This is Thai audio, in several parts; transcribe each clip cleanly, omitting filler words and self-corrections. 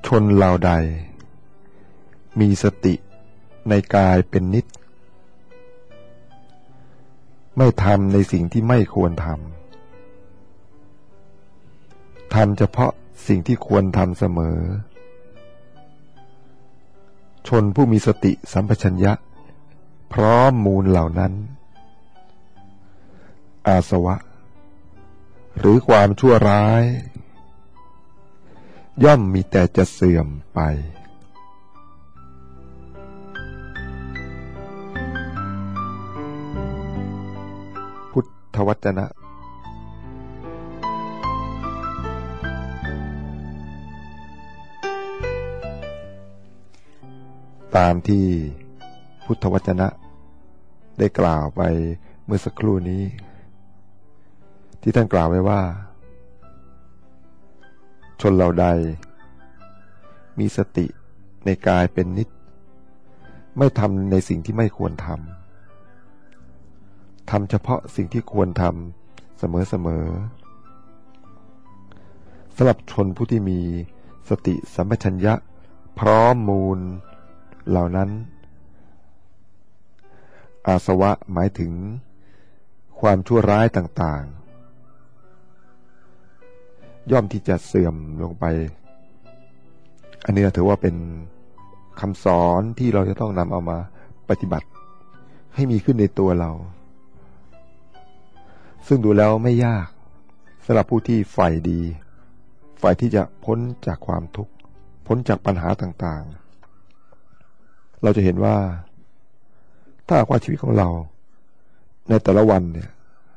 ชนเหล่าใดมีสติในกายเป็นนิจไม่ทำในสิ่งที่ไม่ควรทำทำเฉพาะสิ่งที่ควรทำเสมอชนผู้มีสติสัมปชัญญะพร้อมมูลเหล่านั้นอาสวะหรือความชั่วร้ายย่อมมีแต่จะเสื่อมไปพุทธวจนะตามที่พุทธวจนะได้กล่าวไปเมื่อสักครู่นี้ที่ท่านกล่าวไว้ว่าชนเหล่าใดมีสติในกายเป็นนิจไม่ทำในสิ่งที่ไม่ควรทำทำเฉพาะสิ่งที่ควรทำเสมอสำหรับชนผู้ที่มีสติสัมปชัญญะพร้อมมูลเหล่านั้นอาสวะหมายถึงความชั่วร้ายต่างๆย่อมที่จะเสื่อมลงไปอันนี้ถือว่าเป็นคำสอนที่เราจะต้องนำเอามาปฏิบัติให้มีขึ้นในตัวเราซึ่งดูแล้วไม่ยากสำหรับผู้ที่ใฝ่ดีใฝ่ที่จะพ้นจากความทุกข์พ้นจากปัญหาต่างๆเราจะเห็นว่าถ้าว่าชีวิตของเราในแต่ละวันเนี่ย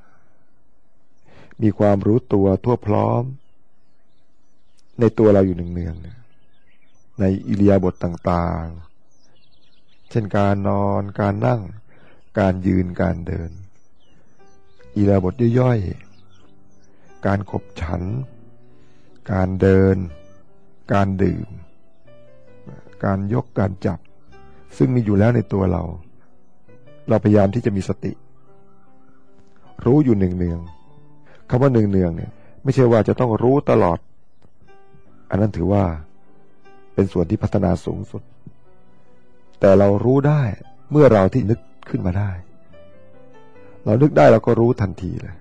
มีความรู้ตัวทั่วพร้อมในตัวเราอยู่เนืองๆในอิริยาบถต่างๆเช่นการนอนการนั่งการยืนการเดินอิริยาบถย่อยๆการขบฉันการเดินการดื่มการยกการจับซึ่งมีอยู่แล้วในตัวเราพยายามที่จะมีสติรู้อยู่เนืองๆคำว่าเนืองๆเนี่ยไม่ใช่ว่าจะต้องรู้ตลอดอันนั้นถือว่าเป็นส่วนที่พัฒนาสูงสุดแต่เรารู้ได้เมื่อเราที่นึกขึ้นมาได้เรานึกได้เราก็รู้ทันทีเลย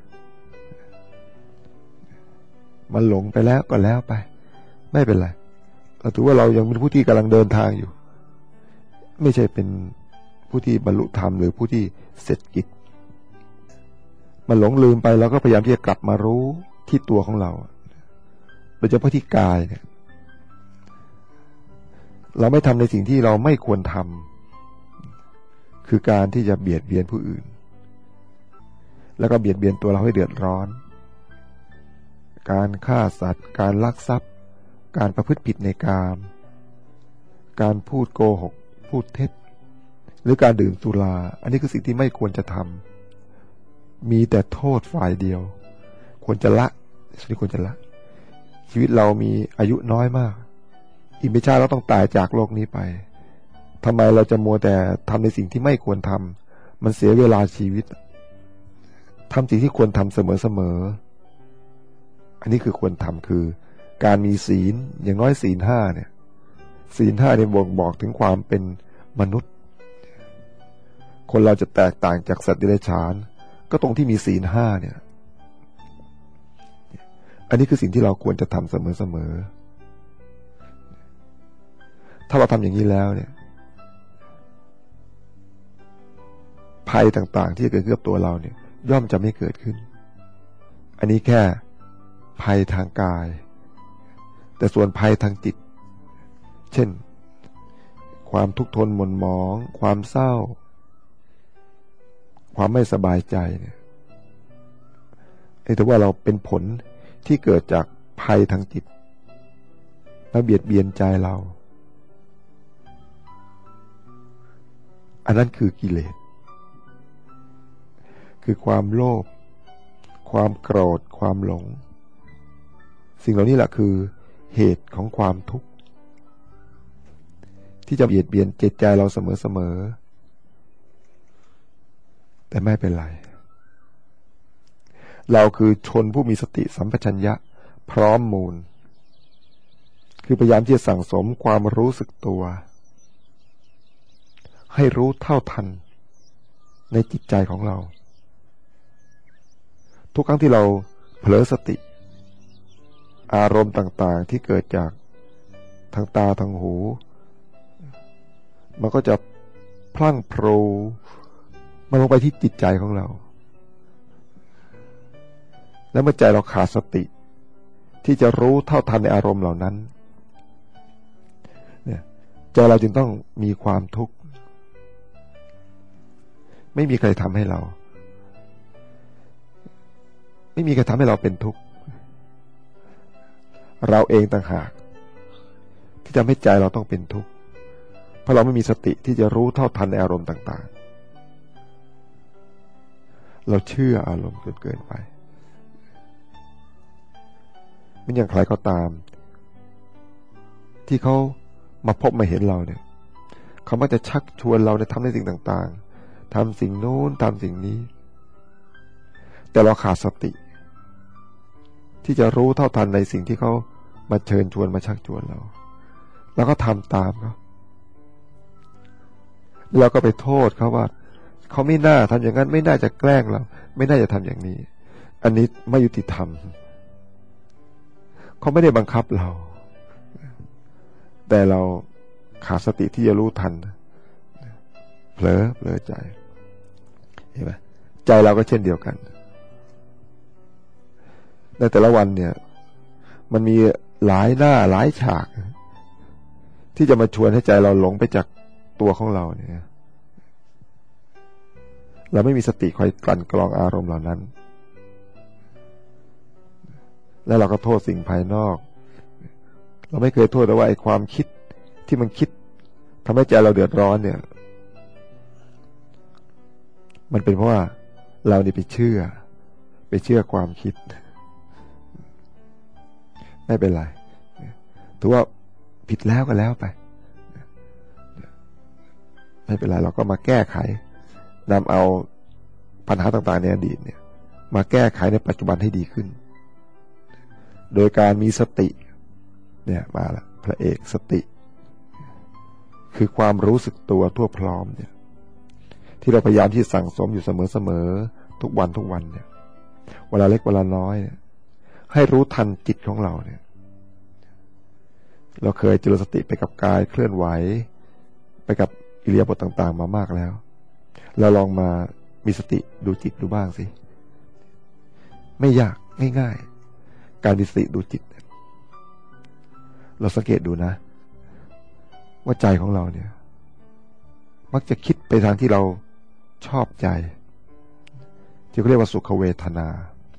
มันหลงไปแล้วก็แล้วไปไม่เป็นไรเราถือว่าเรายังเป็นผู้ที่กำลังเดินทางอยู่ไม่ใช่เป็นผู้ที่บรรลุธรรมหรือผู้ที่เสร็จกิจมันหลงลืมไปเราก็พยายามที่จะกลับมารู้ที่ตัวของเราโดยเฉพาะที่กายเนี่ยเราไม่ทำในสิ่งที่เราไม่ควรทำคือการที่จะเบียดเบียนผู้อื่นแล้วก็เบียดเบียนตัวเราให้เดือดร้อนการฆ่าสัตว์การลักทรัพย์การประพฤติผิดในกามการพูดโกหกพูดเท็จหรือการดื่มสุราอันนี้คือสิ่งที่ไม่ควรจะทำมีแต่โทษฝ่ายเดียวควรจะละสิ่งที่ควรจะละชีวิตเรามีอายุน้อยมากอีกไม่ช้าเราต้องตายจากโลกนี้ไปทำไมเราจะมัวแต่ทำในสิ่งที่ไม่ควรทำมันเสียเวลาชีวิตทำสิ่งที่ควรทำเสมออันนี้คือควรทำคือการมีศีลอย่างน้อยศีลห้าเนี่ยศีลห้าเนี่ยบ่งบอกถึงความเป็นมนุษย์คนเราจะแตกต่างจากสัตว์เดรัจฉานก็ตรงที่มีศีลห้าเนี่ยอันนี้คือสิ่งที่เราควรจะทำเสมอถ้าเราทำอย่างนี้แล้วเนี่ยภัยต่างๆที่จะเกิดขึ้นกับตัวเราเนี่ยย่อมจะไม่เกิดขึ้นอันนี้แค่ภัยทางกายแต่ส่วนภัยทางจิตเช่นความทุกข์ทนหม่นหมองความเศร้าความไม่สบายใจเนี่ยถือว่าเราเป็นผลที่เกิดจากภัยทางจิตมาเบียดเบียนใจเราอันนั้นคือกิเลสคือความโลภความโกรธความหลงสิ่งเหล่านี้แหละคือเหตุของความทุกข์ที่จะเบียดเบียนจิตใจเราเสมอแต่ไม่เป็นไรเราคือชนผู้มีสติสัมปชัญญะพร้อมมูลคือพยายามที่จะสั่งสมความรู้สึกตัวให้รู้เท่าทันในจิตใจของเราทุกครั้งที่เราเผลอสติอารมณ์ต่างๆที่เกิดจากทางตาทางหูมันก็จะพลั่งพลูมันลงไปที่จิตใจของเราแล้วเมื่อใจเราขาดสติที่จะรู้เท่าทันในอารมณ์เหล่านั้นเนี่ยใจเราจึงต้องมีความทุกข์ไม่มีใครทำให้เราไม่มีใครทำให้เราเป็นทุกข์เราเองต่างหากที่ทำให้ใจเราต้องเป็นทุกข์เพราะเราไม่มีสติที่จะรู้เท่าทันในอารมณ์ต่างๆเราเชื่ออารมณ์เกินไปมันอย่างใครก็ตามที่เขามาพบมาเห็นเราเนี่ยเขามักจะชักชวนเราในทำในสิ่งต่างๆทำสิ่งโน้นทำสิ่งนี้แต่เราขาดสติที่จะรู้เท่าทันในสิ่งที่เขามาเชิญชวนมาชักชวนเราแล้วก็ทำตามเขาเราก็ไปโทษเขาว่าเขาไม่น่าทำอย่างนั้นไม่น่าจะแกล้งเราไม่น่าจะทำอย่างนี้อันนี้ไม่ยุติธรรมเขาไม่ได้บังคับเราแต่เราขาดสติที่จะรู้ทันเผลอใจเห็นไหมใจเราก็เช่นเดียวกันในแต่ละวันเนี่ยมันมีหลายหน้าหลายฉากที่จะมาชวนให้ใจเราหลงไปจากตัวของเราเนี่ยเราไม่มีสติคอยกลั่นกรองอารมณ์เหล่านั้นแล้วเราก็โทษสิ่งภายนอกเราไม่เคยโทษแต่ว่าไอ้ความคิดที่มันคิดทำให้ใจเราเดือดร้อนเนี่ยมันเป็นเพราะว่าเรานี่ไปเชื่อความคิดไม่เป็นไรถือว่าผิดแล้วก็แล้วไปไม่เป็นไรเราก็มาแก้ไขนำเอาปัญหาต่างๆในอดีตเนี่ยมาแก้ไขในปัจจุบันให้ดีขึ้นโดยการมีสติเนี่ยมาละพระเอกสติคือความรู้สึกตัวทั่วพร้อมเนี่ยที่เราพยายามที่สั่งสมอยู่เสมอๆทุกวันเนี่ยเวลาเล็กเวลาน้อยเนี่ยให้รู้ทันจิตของเราเนี่ยเราเคยเจริญสติไปกับกายเคลื่อนไหวไปกับอิริยาบถต่างๆมามากแล้วเราลองมามีสติดูจิตดูบ้างสิไม่ยากง่ายๆการมีสติดูจิตเราสังเกตดูนะว่าใจของเราเนี่ยมักจะคิดไปทางที่เราชอบใจที่เขาเรียกว่าสุขเวทนา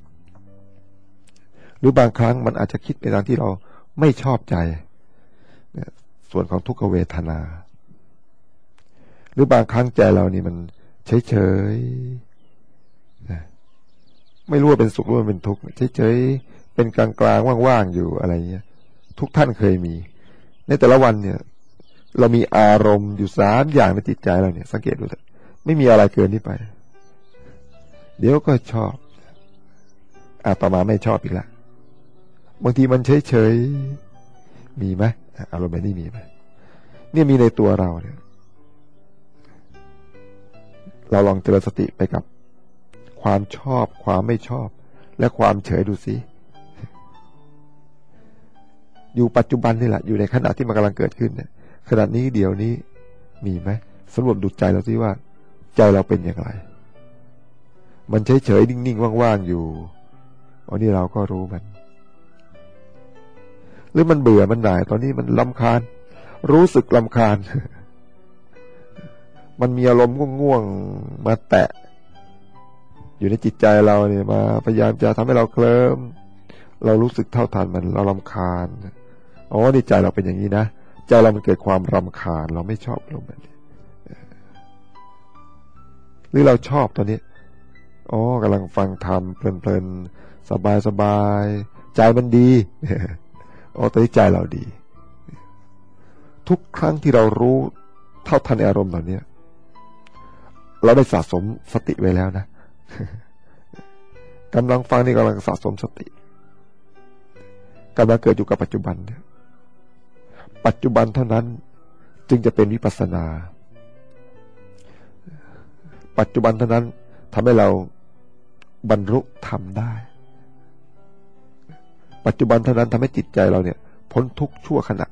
หรือบางครั้งมันอาจจะคิดไปทางที่เราไม่ชอบใจส่วนของทุกขเวทนาหรือบางครั้งใจเรานี่มันเฉยๆไม่รู้ว่าเป็นสุขหรือว่าเป็นทุกข์เฉยๆเป็นกลางๆว่างๆอยู่อะไรเงี้ยทุกท่านเคยมีในแต่ละวันเนี่ยเรามีอารมณ์อยู่3อย่างในจิตใจเราเนี่ยสังเกตดูเถอะไม่มีอะไรเกินนี้ไปเดี๋ยวก็ชอบต่อมาไม่ชอบอีกละบางทีมันเฉยๆมีไหมอารมณ์แบบนี้มีไหมเนี่ยมีในตัวเราเนี่ยเราลองเจริญสติไปกับความชอบความไม่ชอบและความเฉยดูสิอยู่ปัจจุบันนี่แหละอยู่ในขณะที่มันกำลังเกิดขึ้นเนี่ยขณะนี้เดี๋ยวนี้มีไหมสำรวจดูใจเราสิว่าใจเราเป็นอย่างไรมันเฉยๆนิ่งๆว่างๆอยู่อันนี้เราก็รู้มันหรือมันเบื่อมันหน่ายตอนนี้มันรำคาญรู้สึกรำคาญ มันมีอารมณ์ง่วงๆมาแตะอยู่ในจิตใจเราเนี่ยมาพยายามจะทำให้เราเคลิ้มเรารู้สึกเท่าทันมันเรารำคาญอ๋อนี่ใจเราเป็นอย่างนี้นะใจเรามันเกิดความรำคาญเราไม่ชอบลมแบบนี้หรือเราชอบตอนนี้อ๋อกำลังฟังธรรมเพลินๆสบายๆใจมันดีอ๋อตอนนี้ใจเราดีทุกครั้งที่เรารู้เท่าทันอารมณ์เหล่านี้เราได้สะสมสติไว้แล้วนะกำลังฟังนี่กำลังสะสมสติกำลังเกิดอยู่กับปัจจุบันเนี่ยปัจจุบันเท่านั้นจึงจะเป็นวิปัสสนาปัจจุบันเท่านั้นทำให้เราบรรลุธรรมได้ปัจจุบันเท่านั้นทำให้จิตใจเราเนี่ยพ้นทุกข์ชั่วขณะ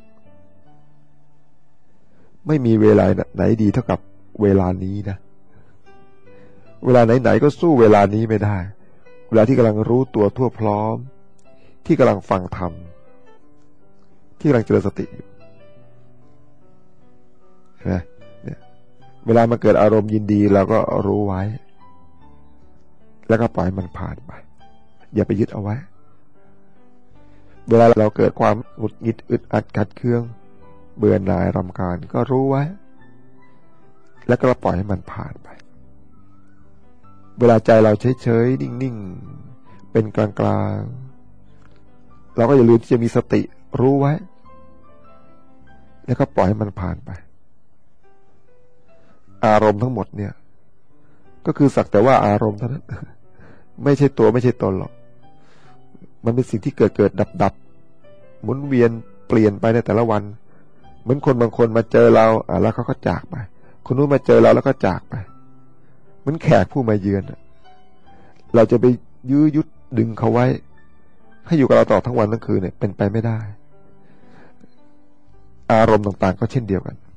ไม่มีเวลาไหนดีเท่ากับเวลานี้นะเวลาไหนๆก็สู้เวลานี้ไม่ได้เวลาที่กำลังรู้ตัวทั่วพร้อมที่กำลังฟังธรรมที่กำลังเจริญสติอยู่นะเนี่ยเวลามันเกิดอารมณ์ยินดีเราก็รู้ไว้แล้วก็ปล่อยมันผ่านไปอย่าไปยึดเอาไว้เวลาเราเกิดความหงุดหงิดอึดอัดขัดเคืองเบื่อหน่ายรำคาญก็รู้ไว้แล้วก็ปล่อยให้มันผ่านไปเวลาใจเราเฉยๆนิ่งๆเป็นกลางๆเราก็อย่าลืมที่จะมีสติรู้ไว้แล้วก็ปล่อยให้มันผ่านไปอารมณ์ทั้งหมดเนี่ยก็คือสักแต่ว่าอารมณ์เท่านั้นไม่ใช่ตัวไม่ใช่ตนหรอกมันเป็นสิ่งที่เกิดดับหมุนเวียนเปลี่ยนไปในแต่ละวันเหมือนคนบางคนมาเจอเราแล้วเขาก็จากไปคนนู้นมาเจอเราแล้วก็จากไปเหมือนแขกผู้มาเยือนเราจะไปยื้อยุดดึงเขาไว้ให้อยู่กับเราต่อทั้งวันทั้งคืนเนี่ยเป็นไปไม่ได้อารมณ์ต่างๆก็เช่นเดียวกัน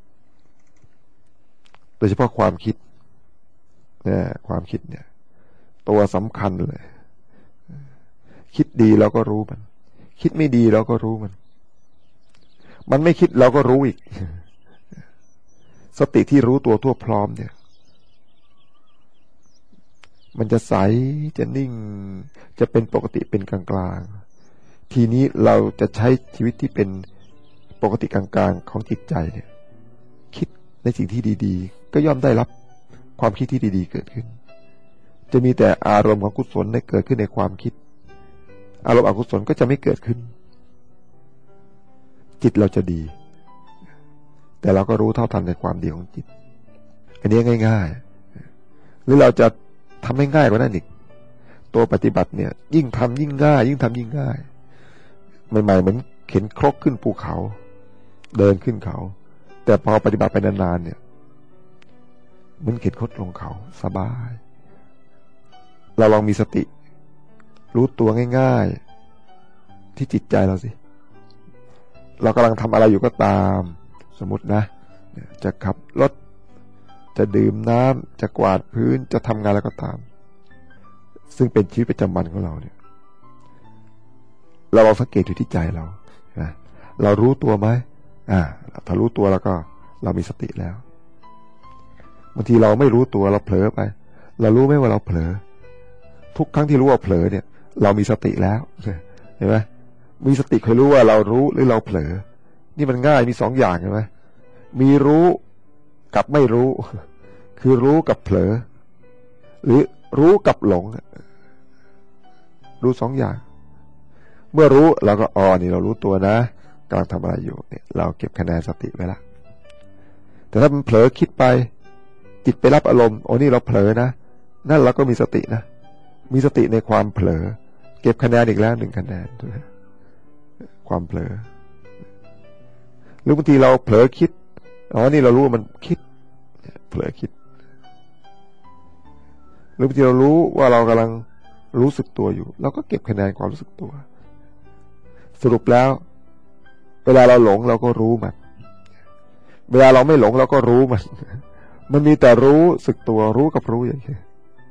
โดยเฉพาะความคิดเนี่ยความคิดเนี่ยตัวสำคัญเลยคิดดีเราก็รู้มันคิดไม่ดีเราก็รู้มันไม่คิดเราก็รู้อีกสติที่รู้ตัวทั่วพร้อมเนี่ยมันจะใสจะนิ่งจะเป็นปกติเป็นกลางๆทีนี้เราจะใช้ชีวิตที่เป็นปกติกลางๆของจิตใจเนี่ยคิดในสิ่งที่ดีๆก็ย่อมได้รับความคิดที่ดีๆเกิดขึ้นจะมีแต่อารมณ์ของกุศลได้เกิดขึ้นในความคิดอารมณ์อกุศลก็จะไม่เกิดขึ้นจิตเราจะดีแต่เราก็รู้เท่าทันในความดีของจิตอันนี้ง่ายๆหรือเราจะทำให้ง่ายกว่านั้นอีกตัวปฏิบัติเนี่ยยิ่งทำยิ่งง่ายยิ่งทำยิ่งง่ายใหม่ๆเหมือนเข็นครกขึ้นภูเขาเดินขึ้นเขาแต่พอปฏิบัติไปนานๆเนี่ยเหมือนเข็นครกลงเขาสบายเราลองมีสติรู้ตัวง่ายๆที่จิตใจเราสิเรากำลังทำอะไรอยู่ก็ตามสมมตินะจะขับรถจะดื่มน้ำจะกวาดพื้นจะทำงานแล้วก็ตามซึ่งเป็นชีวิตประจำวันของเราเนี่ยเราลองสังเกตอยู่ที่ใจเรานะเรารู้ตัวไหมถ้ารู้ตัวแล้วก็เรามีสติแล้วบางทีเราไม่รู้ตัวเราเผลอไปเรารู้ไหมว่าเราเผลอทุกครั้งที่รู้ว่าเผลอเนี่ยเรามีสติแล้วเห็นไหมมีสติเคยรู้ว่าเรารู้หรือเราเผลอนี่มันง่ายมีสองอย่างเห็นไหมมีรู้กับไม่รู้คือรู้กับเผลอหรือรู้กับหลงรู้สองอย่างเมื่อรู้เราก็นี่เรารู้ตัวนะกำลังทำอะไรอยู่เนี่ยเราเก็บคะแนนสติไว้ละแต่ถ้ามันเผลอคิดไปจิตไปรับอารมณ์นี่เราเผลอนะนั่นเราก็มีสตินะมีสติในความเผลอเก็บคะแนนอีกแล้ว1 คะแนนความเผลอหรือบางทีเราเผลอคิดนี่เรารู้ว่ามันคิดเผลอคิดหรือบางทีเรารู้ว่าเรากำลังรู้สึกตัวอยู่เราก็เก็บคะแนนความรู้สึกตัวสรุปแล้วเวลาเราหลงเราก็รู้มันเวลาเราไม่หลงเราก็รู้มันมีแต่รู้สึกตัวรู้กับรู้อย่างนี้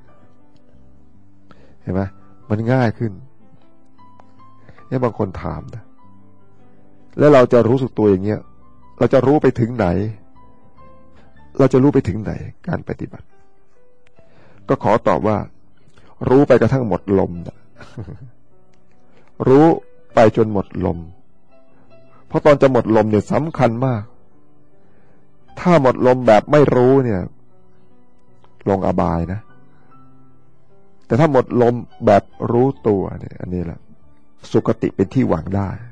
เห็นไหมมันง่ายขึ้นบางคนถามนะแล้วเราจะรู้สึกตัวอย่างเงี้ยเราจะรู้ไปถึงไหนเราจะรู้ไปถึงไหนการปฏิบัติก็ขอตอบว่ารู้ไปกระทั่งหมดลมนะรู้ไปจนหมดลมเพราะตอนจะหมดลมเนี่ยสำคัญมากถ้าหมดลมแบบไม่รู้เนี่ยลงอบายนะแต่ถ้าหมดลมแบบรู้ตัวเนี่ยอันนี้แหละสุคติเป็นที่หวังได้